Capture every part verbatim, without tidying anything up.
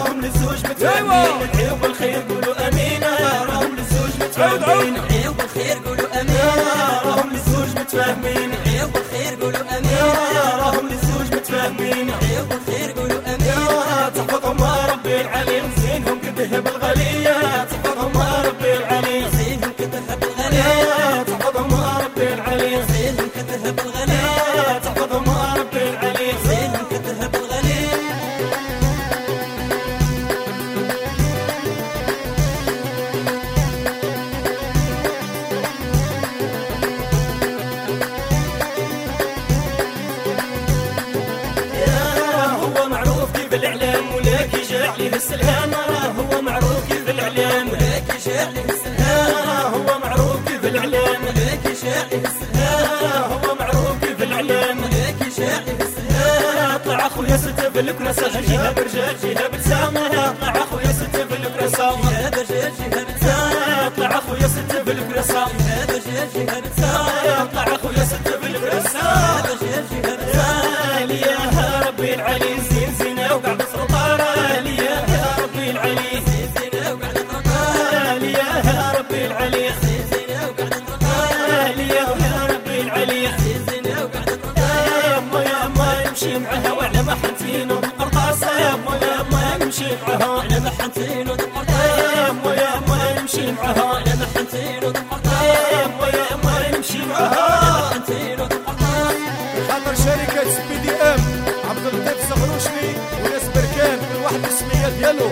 راهم للزوج متفاهمين ندعيو بالخير قولوا امين راهم للزوج متفاهمين ندعيو بالخير قولوا امين راهم للزوج متفاهمين ندعيو بالخير قولوا امين راهم للزوج متفاهمين ندعيو بالخير قولوا امين تحفظهم ربي العلي زينهم كذهب الغالية تحفظهم ربي العلي زينهم كذهب الغالية تحفظهم ربي العلي زينهم كذهب الغالية تحفظهم ربي العلي زينهم كذهب الغالية هو معروف كيف الإعلام ولكن جاء عليه السلام هو معروف كيف الإعلام ولكن جاء عليه السلام هو معروف كيف الإعلام ولكن جاء عليه السلام هو معروف كيف الإعلام ولكن جاء عليه السلام طلع أخويا ستة في الكراسة جهاب رجال جهاب لسانه طلع أخويا ستة في الكراسة جهاب رجال جهاب لسانه طلع أخويا ستة في الكراسة جهاب رجال جهاب لسانه طلع أخويا ستة في الكراسة جهاب رجال جهاب لسانه يا ربي العلي زين زينة وقعد سلطانة يا ربي العلي زين زينة وقعد سلطانة يا ربي العلي زين زينة وقعد سلطانة يا ربي العلي زين زينة وقعد سلطانة يما يما يمشي معها وعلى ما حنتين وبالقرطاسة يما يما يمشي معها وعلى ما حنتين وبالقرطاسة يما يما يمشي معها وعلى ما حنتين وبالقرطاسة يما يما يمشي معها وعلى ما حنتين وبالقرطاسة خاطر شركة سبي دي ام عبد اللطيف صغروشلي وناس بركان كل واحد السمية ديالو.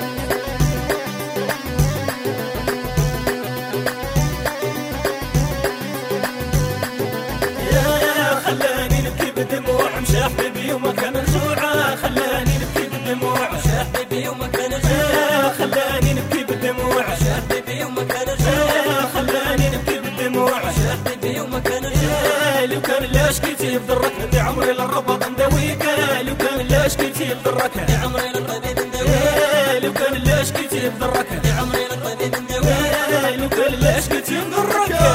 يا خلاني نبكي بالدموع مشى حبيبي وما كان رجوع خلاني نبكي بالدموع مشى حبيبي وما كان رجوع خلاني نبكي بالدموع مشى حبيبي وما كان رجوع خلاني نبكي بالدموع مشى حبيبي وما كان رجوع لو كان لا شكيتي بضرك ندي عمري للرباط نداويك لو كان لا شكيتي بضرك ندي عمري للطبيب نداويك لو كان لا شكيتي بضرك ندي عمري